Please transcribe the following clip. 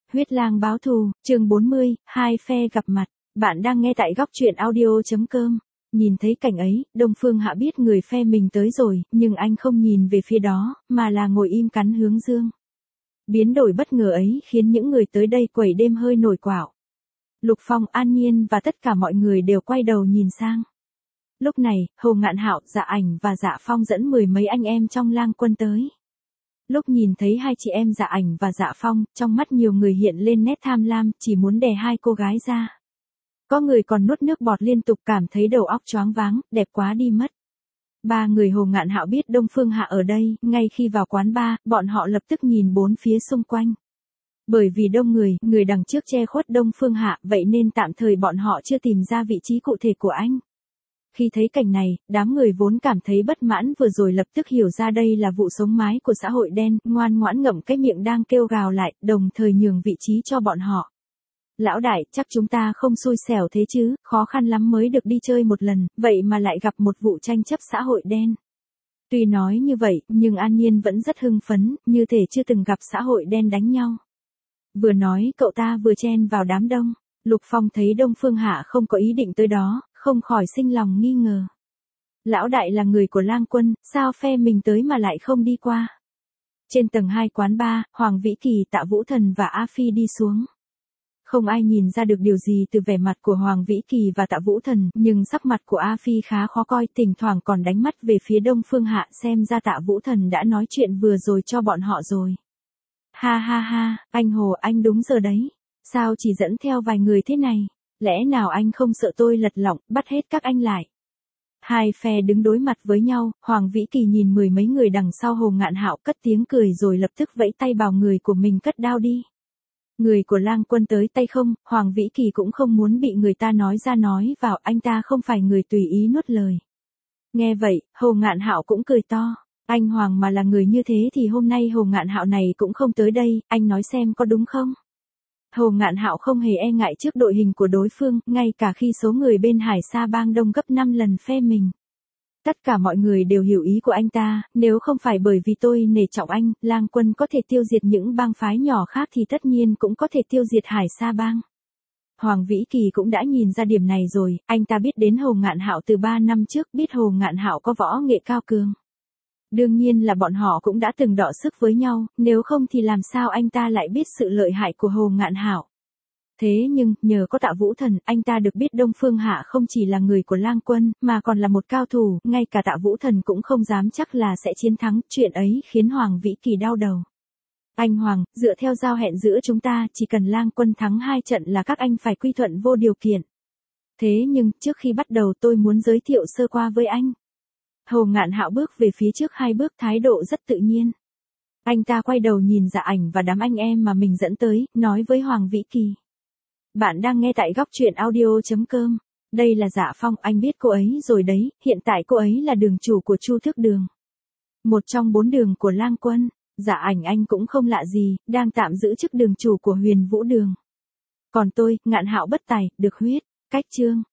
Huyết lang báo thù, chương 40, hai phe gặp mặt. Bạn đang nghe tại góc truyện audio.com. Nhìn thấy cảnh ấy, Đông Phương Hạ biết người phe mình tới rồi, nhưng anh không nhìn về phía đó, mà là ngồi im cắn hướng dương. Biến đổi bất ngờ ấy khiến những người tới đây quẩy đêm hơi nổi quạo. Lục Phong, An Nhiên và tất cả mọi người đều quay đầu nhìn sang. Lúc này, Hồ Ngạn Hạo, Dạ Ảnh và Dạ Phong dẫn mười mấy anh em trong lang quân tới. Lúc nhìn thấy hai chị em Dạ Ảnh và Dạ Phong, trong mắt nhiều người hiện lên nét tham lam, chỉ muốn đè hai cô gái ra. Có người còn nuốt nước bọt liên tục, cảm thấy đầu óc choáng váng, đẹp quá đi mất. Ba người Hồ Ngạn Hạo biết Đông Phương Hạ ở đây, ngay khi vào quán bar, bọn họ lập tức nhìn bốn phía xung quanh. Bởi vì đông người đằng trước che khuất Đông Phương Hạ, vậy nên tạm thời bọn họ chưa tìm ra vị trí cụ thể của anh. Khi thấy cảnh này, đám người vốn cảm thấy bất mãn vừa rồi lập tức hiểu ra đây là vụ sống mái của xã hội đen, ngoan ngoãn ngậm cái miệng đang kêu gào lại, đồng thời nhường vị trí cho bọn họ. Lão đại, chắc chúng ta không xui xẻo thế chứ, khó khăn lắm mới được đi chơi một lần, vậy mà lại gặp một vụ tranh chấp xã hội đen. Tuy nói như vậy, nhưng An Nhiên vẫn rất hưng phấn, như thể chưa từng gặp xã hội đen đánh nhau. Vừa nói cậu ta vừa chen vào đám đông. Lục Phong thấy Đông Phương Hạ không có ý định tới đó, không khỏi sinh lòng nghi ngờ. Lão đại là người của lang quân, sao phe mình tới mà lại không đi qua? Trên tầng 2 quán bar, Hoàng Vĩ Kỳ, Tạ Vũ Thần và A Phi đi xuống. Không ai nhìn ra được điều gì từ vẻ mặt của Hoàng Vĩ Kỳ và Tạ Vũ Thần, nhưng sắc mặt của A Phi khá khó coi, thỉnh thoảng còn đánh mắt về phía Đông Phương Hạ, xem ra Tạ Vũ Thần đã nói chuyện vừa rồi cho bọn họ rồi. Ha ha ha, anh Hồ, anh đúng giờ đấy. Sao chỉ dẫn theo vài người thế này? Lẽ nào anh không sợ tôi lật lọng, bắt hết các anh lại? Hai phe đứng đối mặt với nhau, Hoàng Vĩ Kỳ nhìn mười mấy người đằng sau Hồ Ngạn Hạo, cất tiếng cười rồi lập tức vẫy tay bảo người của mình cất đao đi. Người của lang quân tới tay không, Hoàng Vĩ Kỳ cũng không muốn bị người ta nói ra nói vào, anh ta không phải người tùy ý nuốt lời. Nghe vậy, Hồ Ngạn Hạo cũng cười to. Anh Hoàng mà là người như thế thì hôm nay Hồ Ngạn Hạo này cũng không tới đây, anh nói xem có đúng không? Hồ Ngạn Hạo không hề e ngại trước đội hình của đối phương, ngay cả khi số người bên Hải Sa Bang đông gấp 5 lần phe mình. Tất cả mọi người đều hiểu ý của anh ta, nếu không phải bởi vì tôi nể trọng anh, lang quân có thể tiêu diệt những bang phái nhỏ khác thì tất nhiên cũng có thể tiêu diệt Hải Sa Bang. Hoàng Vĩ Kỳ cũng đã nhìn ra điểm này rồi, anh ta biết đến Hồ Ngạn Hạo từ 3 năm trước, biết Hồ Ngạn Hạo có võ nghệ cao cường. Đương nhiên là bọn họ cũng đã từng đọ sức với nhau, nếu không thì làm sao anh ta lại biết sự lợi hại của Hồ Ngạn Hạo. Thế nhưng, nhờ có Tạ Vũ Thần, anh ta được biết Đông Phương Hạ không chỉ là người của lang quân, mà còn là một cao thủ, ngay cả Tạ Vũ Thần cũng không dám chắc là sẽ chiến thắng, chuyện ấy khiến Hoàng Vĩ Kỳ đau đầu. Anh Hoàng, dựa theo giao hẹn giữa chúng ta, chỉ cần lang quân thắng 2 trận là các anh phải quy thuận vô điều kiện. Thế nhưng, trước khi bắt đầu tôi muốn giới thiệu sơ qua với anh. Hồ Ngạn Hạo bước về phía trước 2 bước, thái độ rất tự nhiên. Anh ta quay đầu nhìn Dạ Ảnh và đám anh em mà mình dẫn tới, nói với Hoàng Vĩ Kỳ. Bạn đang nghe tại góc truyện audio.com. Đây là Dạ Phong, anh biết cô ấy rồi đấy, hiện tại cô ấy là đường chủ của Chu Thức Đường. Một trong 4 đường của lang quân. Dạ Ảnh anh cũng không lạ gì, đang tạm giữ chức đường chủ của Huyền Vũ Đường. Còn tôi, Ngạn Hạo bất tài, được huyết, cách chương.